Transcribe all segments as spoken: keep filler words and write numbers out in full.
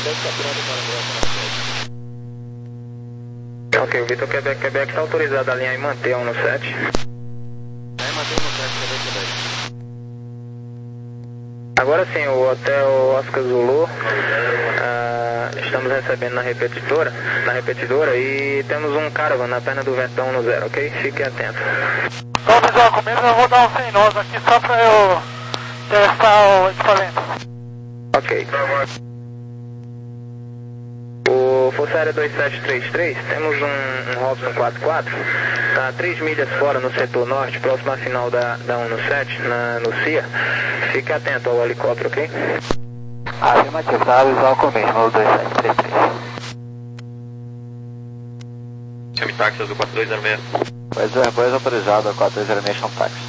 Ok, o Vitor Quebec, Quebec está autorizado a alinhar e manter a um no sete. É, manter um no sete, Quebec, Quebec. Agora sim, o Hotel Oscar Zulu, ah, estamos recebendo na repetidora, na repetidora e temos um caravan na perna do vento da um no zero, ok? Fique atento. Então, visual, comigo eu vou dar um sem nós aqui só para eu testar o equipamento. Ok. O Força Aérea dois sete três três, temos um, um Robson quatro quatro, está a três milhas fora no setor norte, próximo à final da, da um no sete, na, no C I A. Fique atento ao helicóptero, ok? Afirmativo, tá visual comigo, no dois sete três três. Chame táxi azul quatro dois zero seis. Pois é, pois autorizado, a quatro dois zero seis, chama táxi.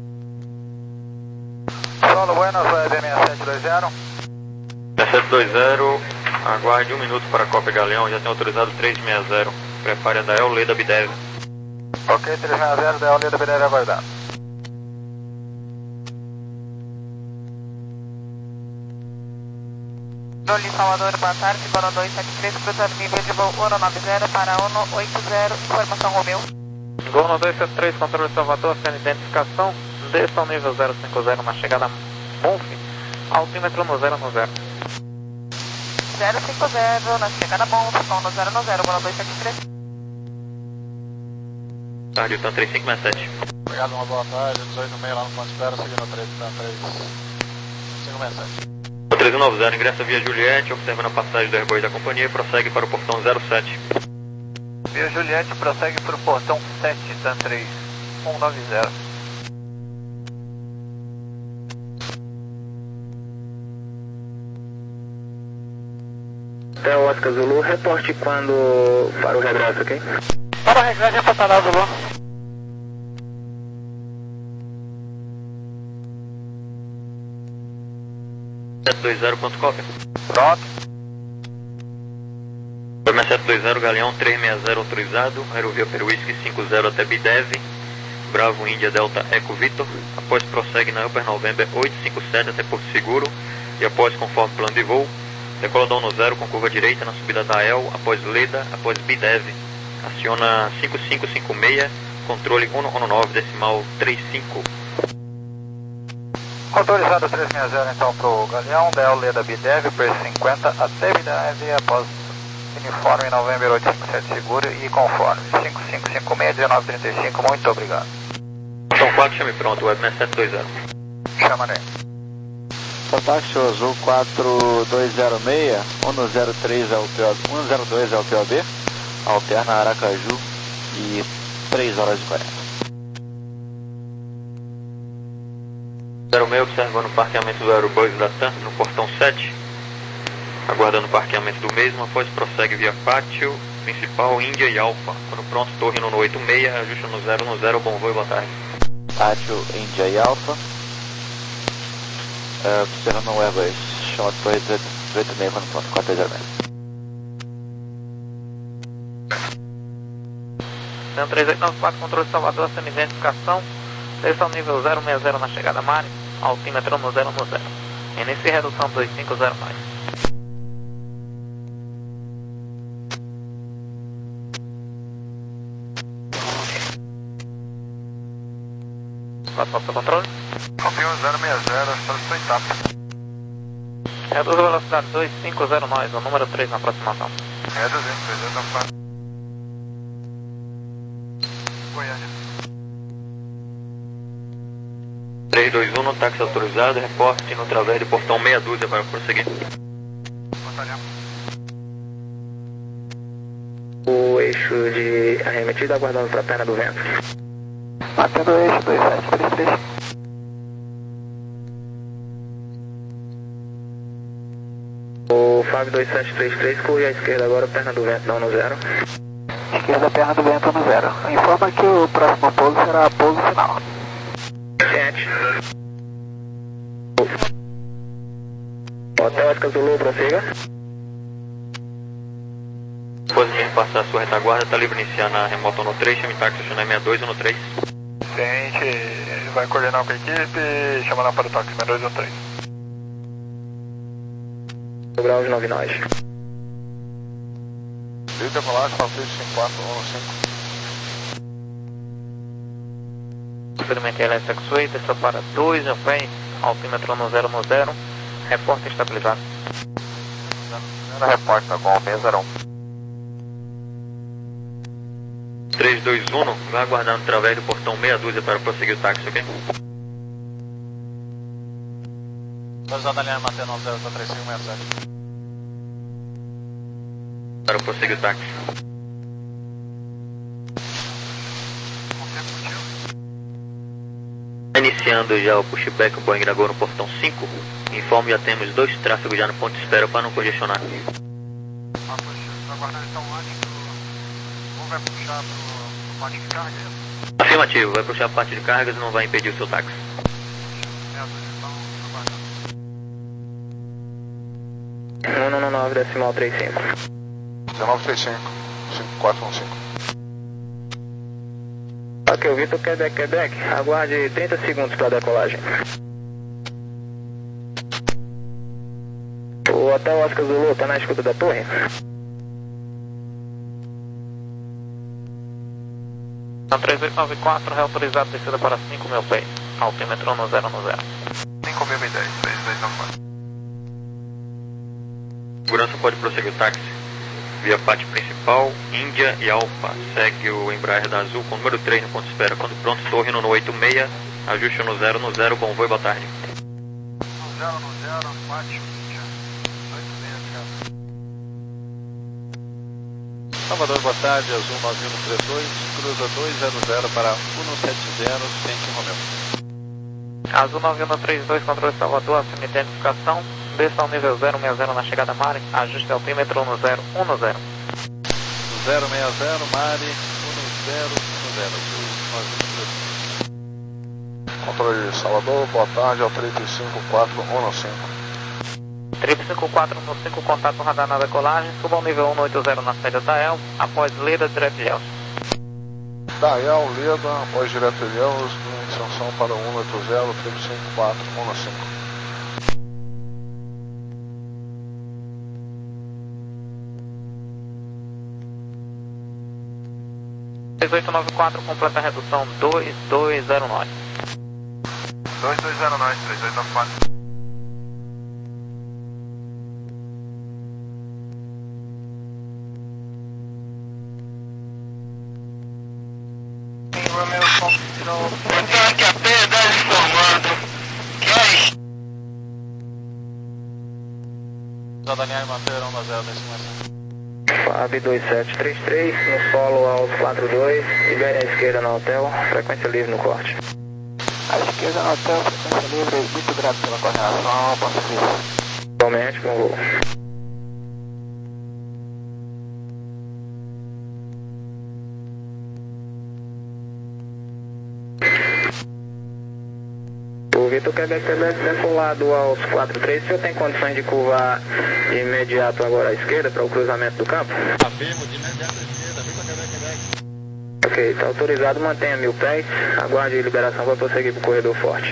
Solo Buenas, vai B seis sete dois zero. seis sete dois zero, aguarde um minuto para a Copa Galeão, já tem autorizado três seis zero. Prepare a Dael Leda Bidev. Ok, três seis zero, Dael Leda Bidev aguardado. Dolly Salvador, boa tarde, Bono dois sete três, cruzando nível de voo um nove zero para um oito zero, informação Romeu. Gono dois sete três, controle Salvador, sendo identificação, desça ao nível zero cinco zero na chegada Monf, altímetro no zero no zero. zero cinco zero na chegada Monf, com no zero no zero, Gono dois sete três. Tarde, Tan três cinco seis sete. Obrigado, uma boa tarde, dezoito e meia lá no ponto de espera, seguindo três cinco seis sete. três um nove zero, ingressa via Juliette, observando a passagem do Airbus da companhia e prossegue para o portão zero sete. Via Juliette, prossegue para o portão sete, Tan três um nove zero. Hotel Oscar Zulu, reporte quando para o regresso, ok? Para o regresso, reportará Zulu. sete dois zero, ponto cópia. Pronto. Foi sete dois zero, Galeão três seis zero autorizado, Aerovia Peruísque cinco zero até Bidev, Bravo Índia Delta Eco Vitor, após prossegue na Upper November oito cinco sete até Porto Seguro e após conforme plano de voo, decola da um no zero com curva direita na subida da El, após Leda, após Bidev, aciona cinco cinco cinco seis, controle um nove decimal trinta e cinco. Autorizado três seis zero então para o Galeão, Del Leda Bidev, preço cinquenta até Bidev, após uniforme November oito cinco sete seguro e conforme cinco cinco cinco seis, dezenove trinta e cinco, muito obrigado. São quatro, chame pronto, Web sete dois zero. Chama aí. Táxi Azul quatro dois zero seis, um zero três é o P O B, um zero dois é o P O B, alterna Aracaju e três horas e quarenta. zero seis observando o parqueamento do Aerobus da TAM no portão sete, aguardando o parqueamento do mesmo, após prossegue via pátio principal Índia e Alfa. Quando pronto, torre no oito seis, ajusta no zero no zero, bom voo e boa tarde. Pátio Índia e Alfa, uh, observando o Airbus, chama de torre oito seis, quando pronto, quatro zero seis. Tem três oito nove quatro, controle Salvador, sem identificação, desça ao nível zero seis zero na chegada Mari, altímetro no zero no zero. Inicie redução dois cinco zero mais. Passa para o controle. Campeão zero seis zero, está sua etapa. Reduz a velocidade dois cinco zero nós, o número três na aproximação. Reduzindo, reduzindo a faixa. Goiânia. três dois um, no táxi autorizado, reporte no través de portão meia dúzia para prosseguir. Batalhão. O eixo de arremetida aguardando para a perna do vento. Batendo o eixo dois sete três três. O Fábio dois sete três três, corre à esquerda agora, perna do vento, não no zero. Esquerda, perna do vento no zero. Informa que o próximo pouso será pouso final. sete. Hotel Oscar Zulu, prossiga. Depois de passar a sua retaguarda, está livre iniciar na remota no três, chame táxi sessenta e dois no três. A gente vai coordenar com a equipe e chamar para o táxi seis dois um três. Grau de nove nós. Livre decolagem para três cinco quatro um cinco. Experimentei L S X-Way, desceu para dois mil pés, altímetro no zero no zero, reporte estabilizado. Reporte da Gol seis zero um. três dois um, vai aguardando através do portão meia dúzia para prosseguir o táxi, ok? Pousada linha mantendo nove zero três cinco seis sete. Para prosseguir o táxi. Iniciando já o pushback, o Boeing Dragão no portão cinco. Informe, já temos dois tráfegos já no ponto de espera para não congestionar. Aguardando então antes do... Ou vai puxar para parte de carga? Afirmativo, vai puxar a parte de cargas e não vai impedir o seu táxi. um um nove decimal três cinco. dezenove três cinco, cinco quatro um cinco. Ok, o Vitor Quebec, Quebec, aguarde trinta segundos para decolagem. O Hotel Oscar Zulu está na escuta da torre? três oito nove quatro, reautorizado descida para cinco mil pés, altímetro no zero no zero. cinco mil e dez, três dois nove quatro. Segurança pode prosseguir o táxi. Via pátio principal, Índia e Alfa. Segue o Embraer da Azul com o número três no ponto de espera. Quando pronto, torre no oito seis, ajuste no zero no zero, bom voo e boa tarde. No zero no zero, pátio, Índia, oito seis, Salvador, boa tarde, Azul nove um três dois, cruza dois zero zero para um sete zero, Centro Romeu. Azul nove um três dois, controle Salvador, assume identificação, desça ao nível zero seis zero na chegada Mari, ajuste altímetro no zero um zero. zero seis zero, Mari, um zero um zero, Azul nove um três dois. Controle Salvador, boa tarde, ao três cinco quatro um cinco. três cinco quatro um cinco, contato radar na decolagem, suba ao nível um oito zero na saída da El, após Leda, direto de El. Dael, Leda, após direto de Ilhéus, extensão para um oito zero, três cinco quatro um cinco. três oito nove quatro, completa a redução dois dois zero nove. dois dois zero nove, três oito nove quatro. Então que a P dez informando que é Pousada linha manter um zero decimal sete. F A B dois sete três três, no solo aos quatro dois, libere à esquerda no hotel, frequência livre no corte. À esquerda no hotel, frequência livre, muito grato pela coordenação, ponto de Igualmente, bom voo. O Vitor Quebec, Quebec decolado aos quatro três, o senhor tem condições de curvar de imediato agora à esquerda para o cruzamento do campo? Afirmo, de imediato à esquerda, Vitor Quebec, Quebec. Ok, está autorizado, mantenha mil pés, aguarde liberação para prosseguir para o corredor forte.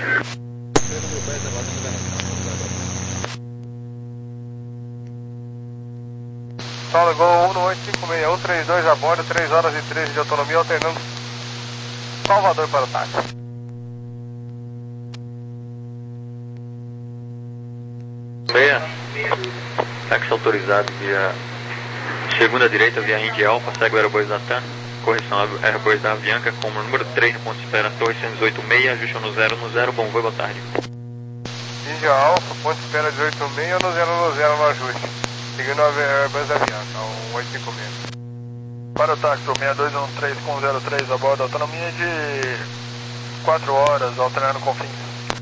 Solo Gol um oito cinco seis, um três dois a bordo, três horas e treze de autonomia, alternando Salvador para o táxi. Meia, táxi autorizado via segunda direita, via Índia Alfa, segue o Aerobois da TAM, correção Aerobois da Avianca, com o número três no ponto de espera, torre cento e oito seis, ajuste no zero no zero, bom voo e boa tarde. Índia Alfa, ponto de espera dezoito seis no zero no zero no ajuste. Seguindo a Airbus Avianca, um oito cinco seis. Para o táxi, seis dois um três com zero três a bordo, autonomia de quatro horas, alternando com fins.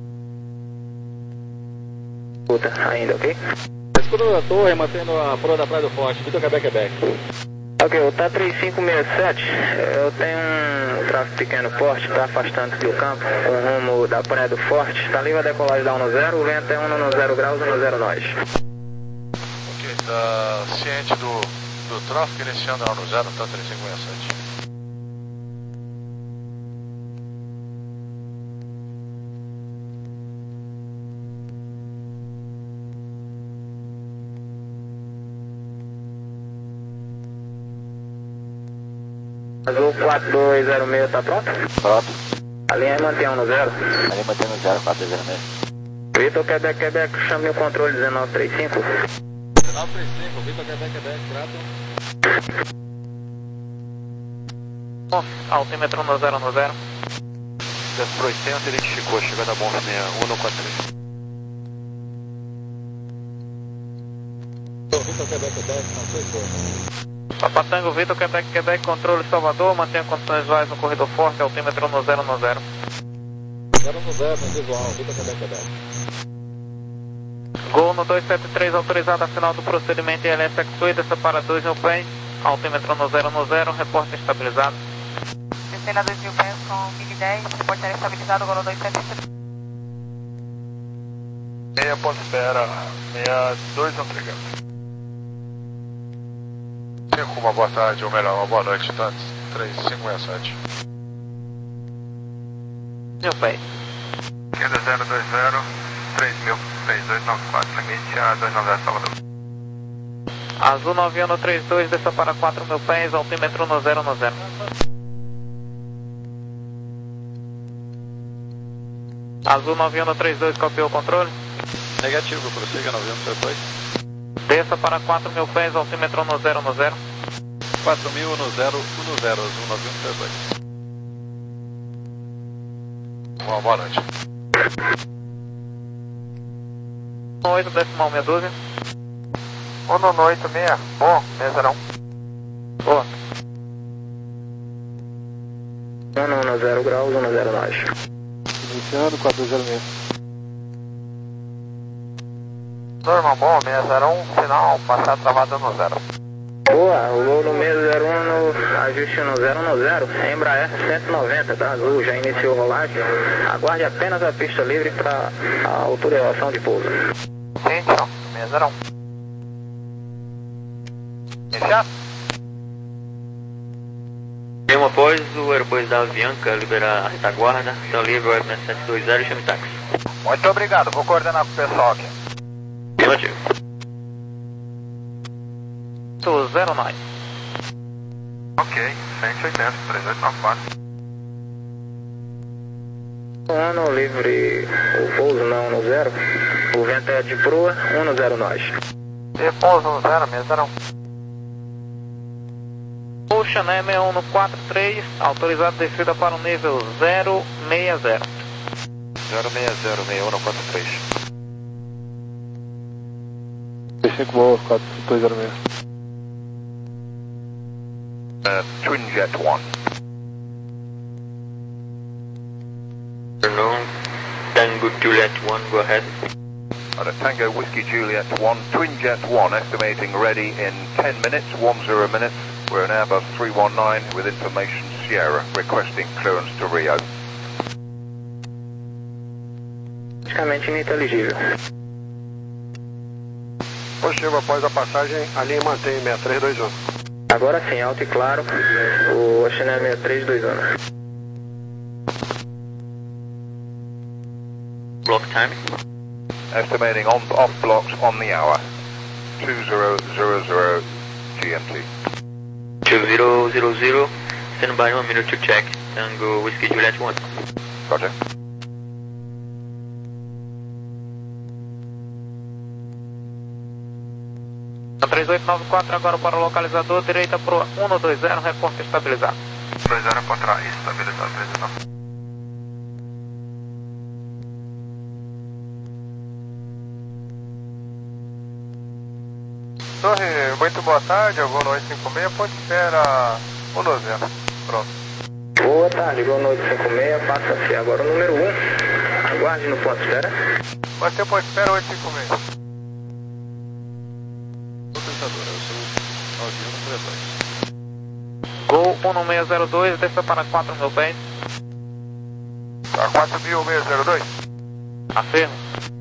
Puta, ainda, ok? Escuta da torre, mantendo a proa da Praia do Forte, Vitor Quebec, Quebec. Ok, o T A três cinco seis sete, eu tenho um tráfego pequeno porte, está afastando do campo, com rumo da Praia do Forte, está livre a decolagem da um zero, o vento é um zero graus, um zero nós. Ok, está ciente do, do tráfego iniciando a um zero, tá três cinco seis sete. Azul quatro dois zero seis, tá pronto? Pronto. A linha é mantém um no zero. Ali mantendo zero quatro zero seis. Vitor Quebec, Quebec, chame o controle dezenove trinta e cinco. dezenove trinta e cinco, Vitor Quebec, Quebec, grato. Altímetro no zero no zero. Pro oitenta identificou, chegada bom sessenta e um no quatro três. Vitor Quebec, Quebec, não sei como. Papa Tango, Vitor Quebec, Quebec, controle Salvador, mantenha condições visuais no corredor forte, altímetro no zero no zero. zero no zero, no visual, Vitor Quebec, Quebec. Gol no dois sete três, autorizado a final do procedimento I L S Exui, desça para dois mil pés, altímetro no zero no zero, reporte estabilizado. Descendo a dois mil pés com mil e dez, reporte área estabilizado, gol no dois sete três. Meia ponto espera, meia dois um três. Cinco, uma boa tarde, ou melhor, uma boa noite, tantos. três cinco seis sete. Mil pés. Queda zero dois zero, três mil pés, dois nove quatro, limite a dois nove zero Salvador. Azul nove um no trinta e dois, desça para quatro mil pés, altímetro no zero no zero. Azul nove um no trinta e dois, copiou o controle. Negativo, prossiga nove um depois. Desça para quatro mil pés, altímetro no zero no zero. quatro mil no zero, um no zero, azul nove um depois. Uma boa noite. oito decimal meia dúzia. um no oito seis, bom, seis zero um. Boa. um no zero graus, um no zero nove. Iniciando, quatro dois zero seis. Normal, bom, seis zero um, final, passar travada no zero. Boa, o gol no meio zero um, no ajuste no zero no zero. Embraer cento e noventa, tá? Azul, já iniciou rolagem. Aguarde apenas a pista livre para a autorização de pouso. Sim, tchau, seis zero um. Iniciar? Tempo após o Airbus da Avianca liberar a retaguarda, está livre o Airbus sete dois zero e chame táxi. Muito obrigado, vou coordenar com o pessoal aqui. Afirmativo. zero nove. Ok, cento e oitenta, três oito nove quatro. um no livre, o pouso não no zero. O vento é de proa, um no zero nove. E pouso no zero, seis zero um. Ocean M um no quatro três, autorizado descida para o nível zero seis zero. zero seis zero seis um no quatro três. cinco boas, quatro dois zero seis. Uh, Twin Jet one. Afternoon, Tango Juliet one, go ahead. Alright, Tango Whiskey Juliet one, Twin Jet one, estimating ready in ten minutes, one zero minutes. We're in Airbus three one nine with information Sierra, requesting clearance to Rio. Praticamente ininteligível. Positivo, após a passagem, a linha mantém seis três dois um. Agora sim, alto e claro, o Ocean é seis três dois um. Block time. Estimating on off blocks on the hour, two zero zero zero G M T. two zero zero zero, stand by one minute to check. Tango Whiskey Juliet one. Roger. três oito nove quatro agora para o localizador, direita para o um no dois zero, reporte estabilizado. dois zero contra estabilizado, três zero. Torre, muito boa tarde, eu vou no oito cinco seis, ponte espera um no zero. Pronto. Boa tarde, gol no oito cinco seis, passa a ser agora o número um. Aguarde no ponto espera. Pode ser ponte espera oito cinco seis. Gol um no seis zero dois, desça para quatro mil pés. Tá, quatro mil seis zero dois. Afirmo.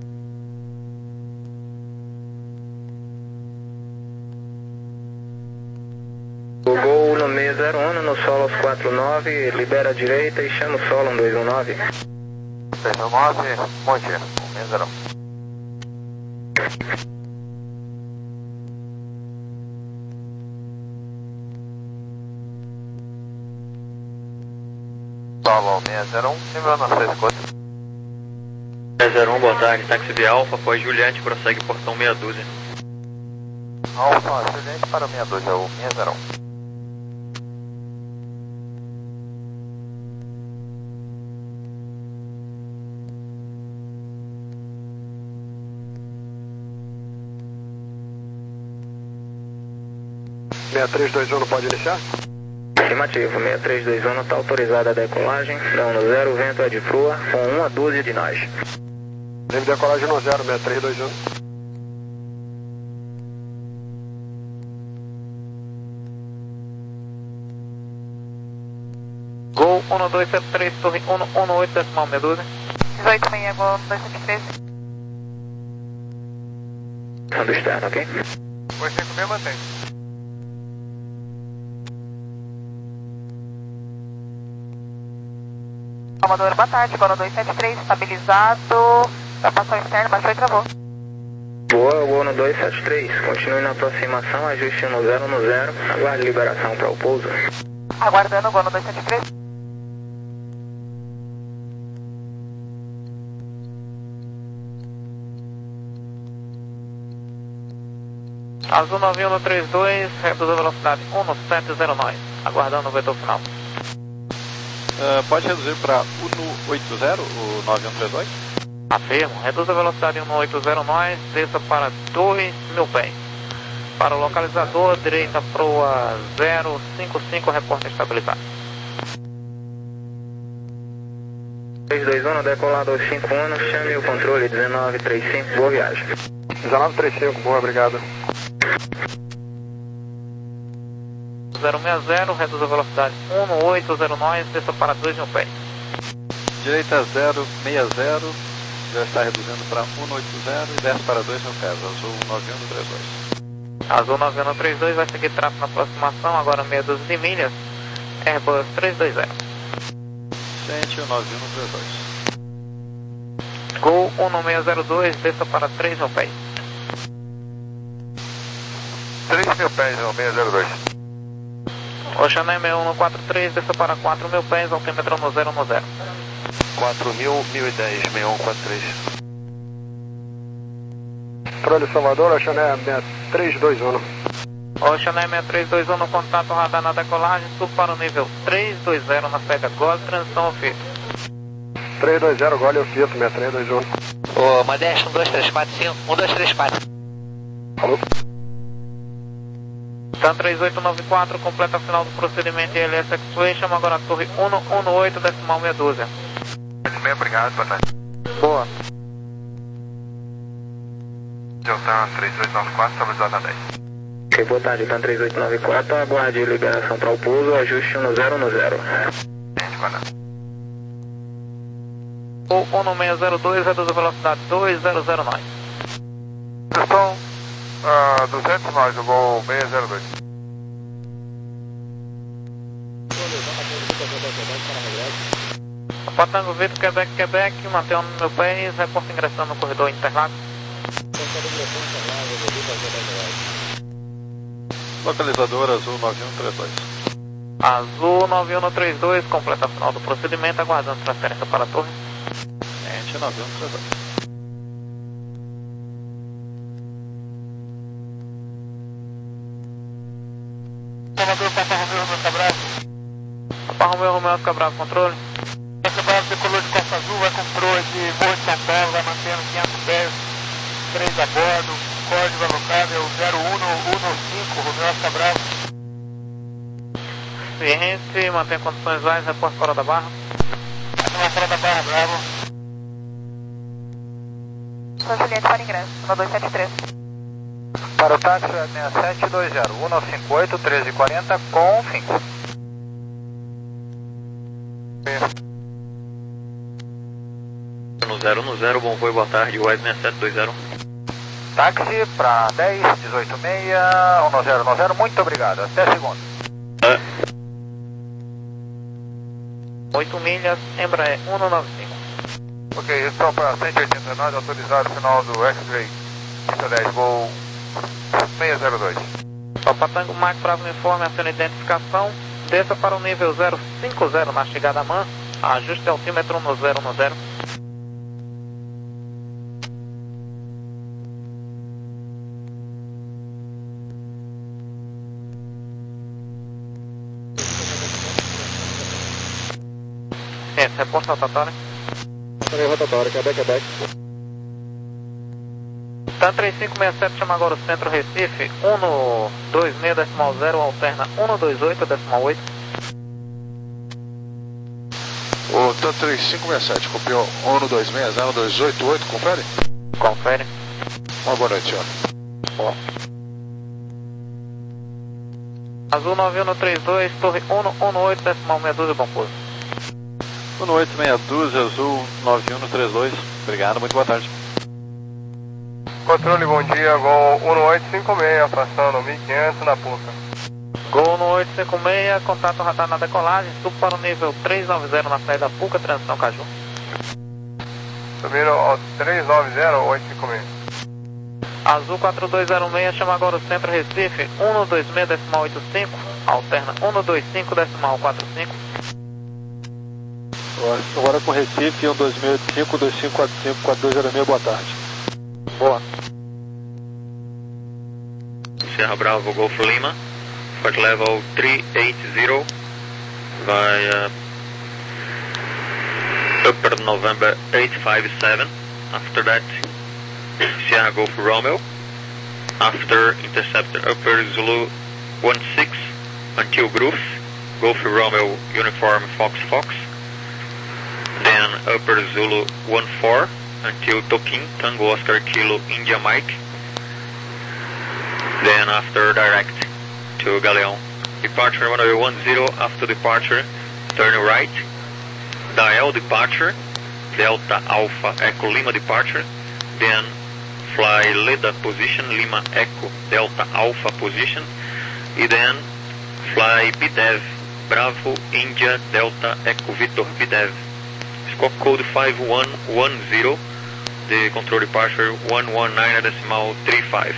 O gol no seis zero um, no solo aos quatro nove, libera a direita e chama o solo um dois um nove. dois um nove, monte, seis zero um. seis zero um, lembrando a sua escuta. seis zero um, boa tarde, táxi via Alfa, após Juliette, prossegue portão meia dúzia. Alfa, Juliette para meia dúzia, o seis zero um. seis três dois um não pode iniciar? Afirmativo, seis três dois um está autorizada a decolagem, dão no zero, vento é de proa, com uma dúzia de nós. Livre decolagem no zero, seis três dois um. Gol um dois sete três, torre um um oito, decimal meia dúzia. dezoito seis, Gol um dois sete três. Ando externo, ok? oito cinco seis mantém. Salvador, boa tarde, Gol um dois sete três, estabilizado, passou externo, baixou e travou. Boa, Gol no dois sete três, continue na aproximação, ajuste no zero no zero, aguarde liberação para o pouso. Aguardando, Gol no dois sete três. Azul nove um três dois, reduz a velocidade um sete zero nove, aguardando o vetor final. Uh, pode reduzir para um oito zero, o nove um três dois? Afirmo, reduz a velocidade um oito zero nove, desça para dois mil pés. Para o localizador, direita proa zero cinco cinco, reporte estabilizado. três dois um, decolado aos cinco anos, chame o controle dezenove trinta e cinco, boa viagem. dezenove trinta e cinco, boa, obrigado. zero seis zero, reduz a velocidade um oito zero nove, desça para dois mil pés. Direita zero seis zero, já está reduzindo para um oito zero e desce para dois mil pés, azul nove um três dois. Azul nove um três dois vai seguir tráfego na aproximação, agora meia dúzia de milhas, Airbus três dois zero. Sente o nove um três dois. Gol um seis zero dois, desça para três mil pés. três mil pés, seis zero dois. Oceané seis um quatro três, desça para quatro mil pés, altímetro no zero no zero. quatro mil, mil e dez, seis um quatro três. Controle Salvador, Oceané seis três dois um. Oceané seis três dois um, no contato radar na decolagem, subo para o nível três dois zero na saída Gol, transição ofício. três dois zero, Gol, ofício, seis três dois um. Ô, Modesto, um dois três quatro cinco, um dois três quatro. Alô? TAM três oito nove quatro, completa a final do procedimento I L S X-Way, chama agora a torre um um oito, decimal meia dúzia. Bem, obrigado, boa tarde. Boa. TAM três oito nove quatro, estabilizado na dez. Ok, boa tarde, TAM três oito nove quatro, aguarde liberação para o pouso, ajuste no zero no zero. Gol um seis zero dois, reduz a velocidade dois zero zero nove. Estão uh, duzentos mais, o Gol seis zero dois. Patango Vitor, Quebec, Quebec, mantém o meu pés, reporta ingressando no corredor Interlagos. Localizador azul nove um três dois. Azul nove um três dois, completa a final do procedimento, aguardando transferência para a torre. Sente nove um três dois. Salvador, Papa Romeu, Romeu Cabral. Papa Romeu, Romeu Cabral, controle. Essa barra tricolor de Costa Azul vai com proa de Morro de São Paulo, vai mantendo quinhentos pés, três a bordo, código alocável zero um um cinco, Romeu Cabral. Ciente, mantém condições visuais, reporte fora da barra. Aqui fora da barra, bravo. Sou Juliette para ingresso, um dois sete três. Para o táxi seis sete dois zero, um nove cinco oito, treze quarenta com fim. No zero no zero, bom voo, boa tarde, Wise seis sete dois zero. Táxi para dez, dezoito seis, um zero um zero, muito obrigado, até segundo. É. oito milhas, Embraer um nove cinco. Ok, estão para cento e oitenta nós, autorizado o final do X-Ray, pista dez, Gol seis zero dois. Papa Tango Mike Bravo Uniforme, aciona identificação, desça para o nível zero cinco zero na chegada M A N, Ajuste altímetro no zero no zero. Esse, reposto rotatório. Rotatório, Quebec, Quebec. TAM três cinco seis sete, chama agora o centro Recife, um no dois seis decimal zero, alterna um no dois oito decimal oito. O TAM três cinco seis sete, copiou um no dois seis zero dois oito oito, confere? Confere. Uma boa noite, senhor. Boa. Azul nove um no trinta e dois, torre um no um no oito decimal meia dúzia, bom pouso. um no oito meia dúzia, azul nove um no trinta e dois. Obrigado, muito boa tarde. Controle, bom dia, Gol um no oito cinco seis, passando mil e quinhentos na Puca. Gol no oito cinco seis, contato radar na decolagem, subo para o nível trezentos e noventa na saída Puca, transição Caju. Subindo ao trezentos e noventa, oito cinco seis. Azul quatro dois zero seis, chama agora o centro Recife, um no dois seis decimal oito cinco, alterna um no dois cinco decimal quatro cinco. Agora com Recife, um dois seis oito cinco, dois cinco quatro cinco, quatro dois zero seis, boa tarde. Boa. Sierra Bravo, Golf Lima, flight level three eight zero, via Upper November eight five seven, after that Sierra Golf Romeo, after interceptor Upper Zulu one six until Groove, Golf Romeo Uniform Fox Fox, then Upper Zulu one four until Tokin, Tango Oscar Kilo India Mike, then after direct to Galeon. Departure runway one zero, after departure turn right, Dial departure, Delta Alpha Echo Lima departure, then fly Leda position, Lima Echo Delta Alpha position, e then fly B D E V, Bravo India Delta Echo Victor B D E V. Squawk code five one one zero, the control departure one one nine decimal three five.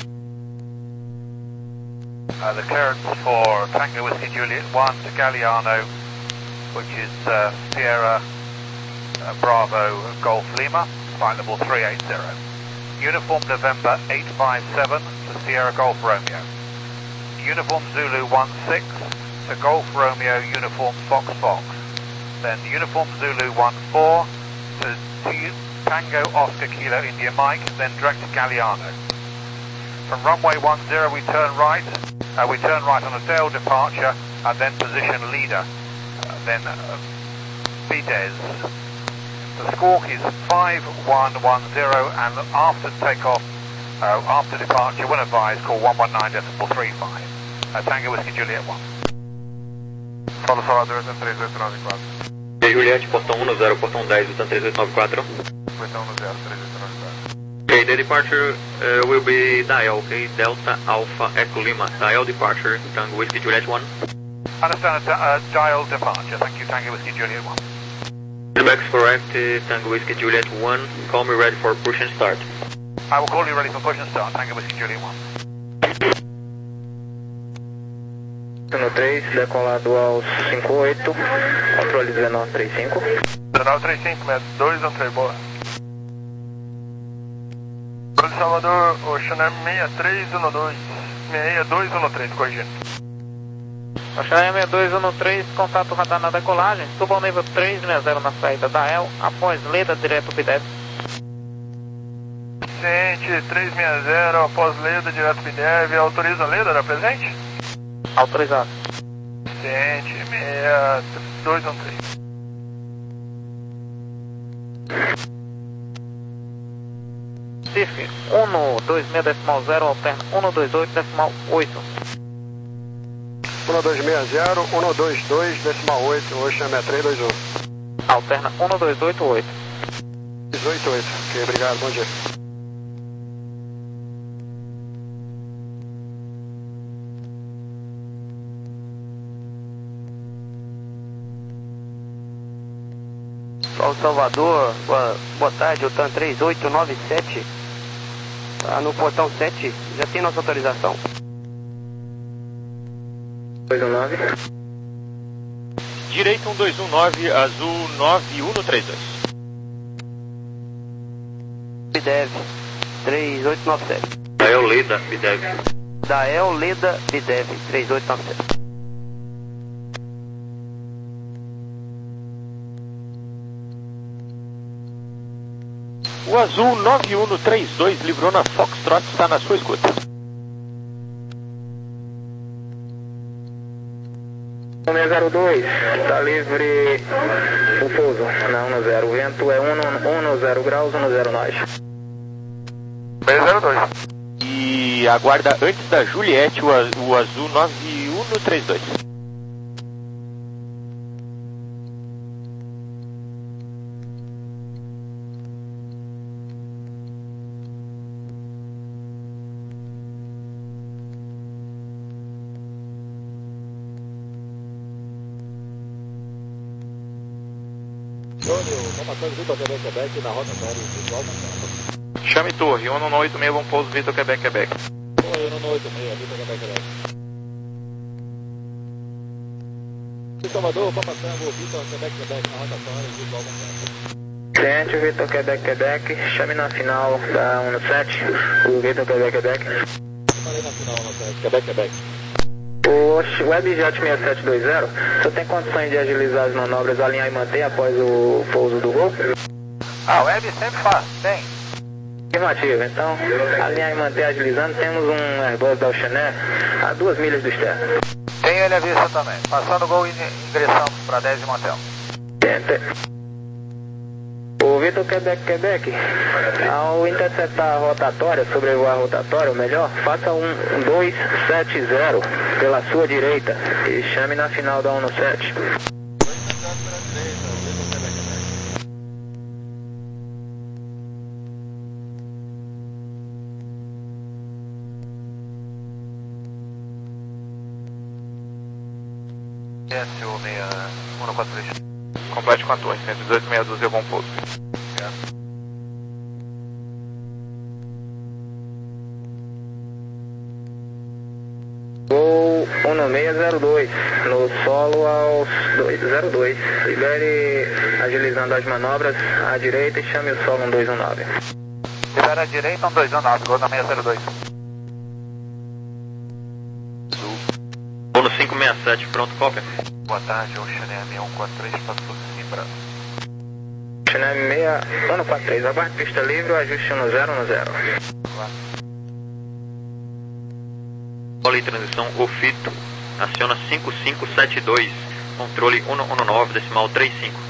Uh, the clearance for Tango Whiskey Juliet one to Galliano, which is uh, Sierra uh, Bravo Golf Lima, flight level three eight zero. Uniform November eight five seven to Sierra Golf Romeo. Uniform Zulu one six to Golf Romeo Uniform Fox Fox. Then Uniform Zulu one four to T Tango Oscar Kilo India Mike, then direct to Galliano. From runway one zero we turn right, uh, we turn right on a tail departure and then position leader, uh, then uh, B D E S. The squawk is five one one zero and after takeoff, uh, after departure when advised call one one nine decimal three five. Uh, Tango Whiskey Juliet one. Fala Salvador, TAM três oito nove quatro. E Juliette, portão um no zero, portão dez do TAM três oito nove quatro. Portão um no zero, três oito nove quatro. Okay, the departure uh, will be dial, okay? Delta Alpha Echo Lima, dial departure, Tango Whiskey Juliet one. Understand uh, uh, dial departure, thank you Tango Whiskey Juliet one. Feedback is correct, uh, Tango Whiskey Juliet one, call me ready for push and start. I will call you ready for push and start, Tango Whiskey Juliet one. No três, decolado aos cinco oito, controle dezenove trinta e cinco. dezenove trinta e cinco, metro dois, um três, boa. Controle Salvador, Oceaner seis três um dois, seis dois um três, corrigindo. Oceaner seis dois um três, contato radar na decolagem, suba ao nível trezentos e sessenta na saída da E L, após Leda direto B D E V. Ciente, trezentos e sessenta, após Leda, direto B D E V, autoriza a Leda, era presente? Autorizado. Ciente, seis dois um três. Recife, um no dois seis decimal zero, alterna um no dois oito decimal oito. um no dois seis zero, um no dois dois decimal oito, Ocean seis três dois um. Alterna um no dois oito oito. dois oito oito, ok, obrigado, bom dia. Paulo Salvador, boa, boa tarde, o TAM três oito nove sete, tá no portão sete, já tem nossa autorização. dois um nove. direito um dois um nove, azul nove um três dois. Bidev, três oito nove sete. Dael Leda, Bidev. Dael Leda, Bidev, três oito nove sete. O azul nove um três dois livrou na Foxtrot, está na sua escuta. um zero dois, está livre o pouso na um zero, o vento é um zero graus, um zero nós. seis zero dois. E aguarda antes da Juliette o, o azul nove um três dois. Chame torre, um no oito seis, bom pouso, Vitor, Quebec, Quebec. Oi, um no oito seis, Vitor, Quebec, Quebec. Salvador, Papa Tango, Vitor, Quebec, Quebec, na rotatória, visual com Ciente, Vitor, Quebec, Quebec, chame na final da um sete, o Vitor, Quebec, Quebec. Falei na final, um sete, Quebec, Quebec. O Webjet seis sete dois zero, você tem condições de agilizar as manobras, alinhar e manter após o pouso do voo? Ah, o Web sempre faz, tem. Afirmativo, então, alinhar e manter agilizando, temos um Airbus da Oceanair a duas milhas do externo. Tem ele à vista também. Passando o gol e ingressamos para dez de motel. O Vitor Quebec, Quebec, ao interceptar a rotatória, sobrevoar a rotatória, ou melhor, faça um dois sete zero pela sua direita e chame na final da um sete. S O seis um quatro três. Complete com a torre, cento e dezoito, meia dúzia, bom pouso. Gol um seis zero dois, no solo aos zero dois. Libere agilizando as manobras à direita e chame o solo um dois um nove. Libera à direita, um dois um nove, gol na seis zero dois. Gol no cinco seis sete, pronto, cópia. Boa tarde, Oceanair seis um quatro três, passou Simbra. Oceanair seis um quatro três, aguarde pista livre, o ajuste um zero um zero. Bola e transição, Ofito, aciona cinco cinco sete dois, controle um um nove, decimal trinta e cinco.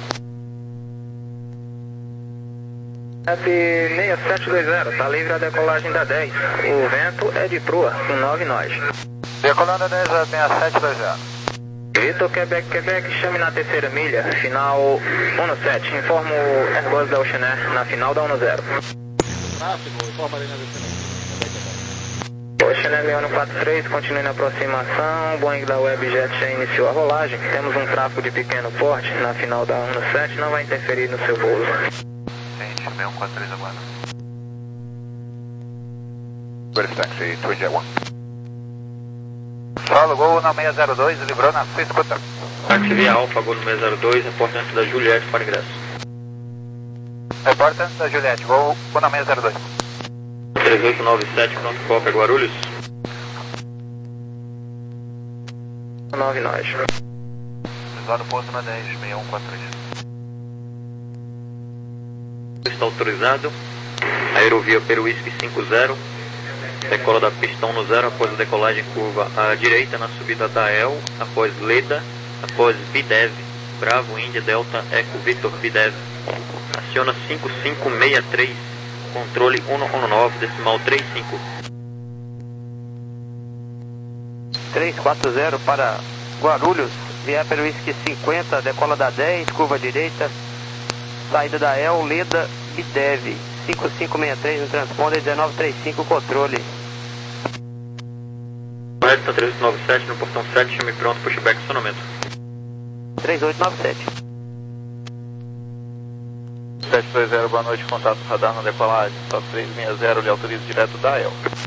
F seis sete dois zero, está livre a decolagem da dez, o vento é de proa, um nove nós. Decolando dez a seis sete dois zero. Vitor, Quebec, Quebec, chame na terceira milha, final um sete, informo o Airbus da Oceanair na final da um zero. Tráfego, informa ali na descida. Oceanair seis um quatro três, continue na aproximação, Boeing da Webjet já iniciou a rolagem, temos um tráfego de pequeno porte na final da um sete, não vai interferir no seu pouso. Gente, seis um quatro três agora. British Taxi, Twin Jet um. Solo, gol na seis zero dois, livrou na sua escuta. Taxi via Alfa, gol no seis zero dois, reporte antes da Juliette para ingresso. Reporte antes da Juliette, gol na seis zero dois. três oito nove sete, pronto, cópia, Guarulhos. nove nós. Visual do posto na dez, seis um quatro três. Está autorizado. Aerovia Peruísque cinco zero. Decola da pista um no zero após a decolagem curva à direita na subida da El, após Leda, após Bidev, Bravo, Índia, Delta, Eco, Victor, Bidev. Aciona cinco cinco seis três, controle um um nove, decimal trinta e cinco. três quatro zero para Guarulhos, via Peruísque cinquenta, decola da dez, curva direita, saída da El, Leda, Bidev. cinco cinco seis três no transponder, dezenove trinta e cinco, controle. Correto, três oito nove sete no portão sete, chame pronto, pushback, acionamento. três oito nove sete. sete dois zero, boa noite, contato radar na decolagem, só três seis zero, lhe autorizo direto da E L.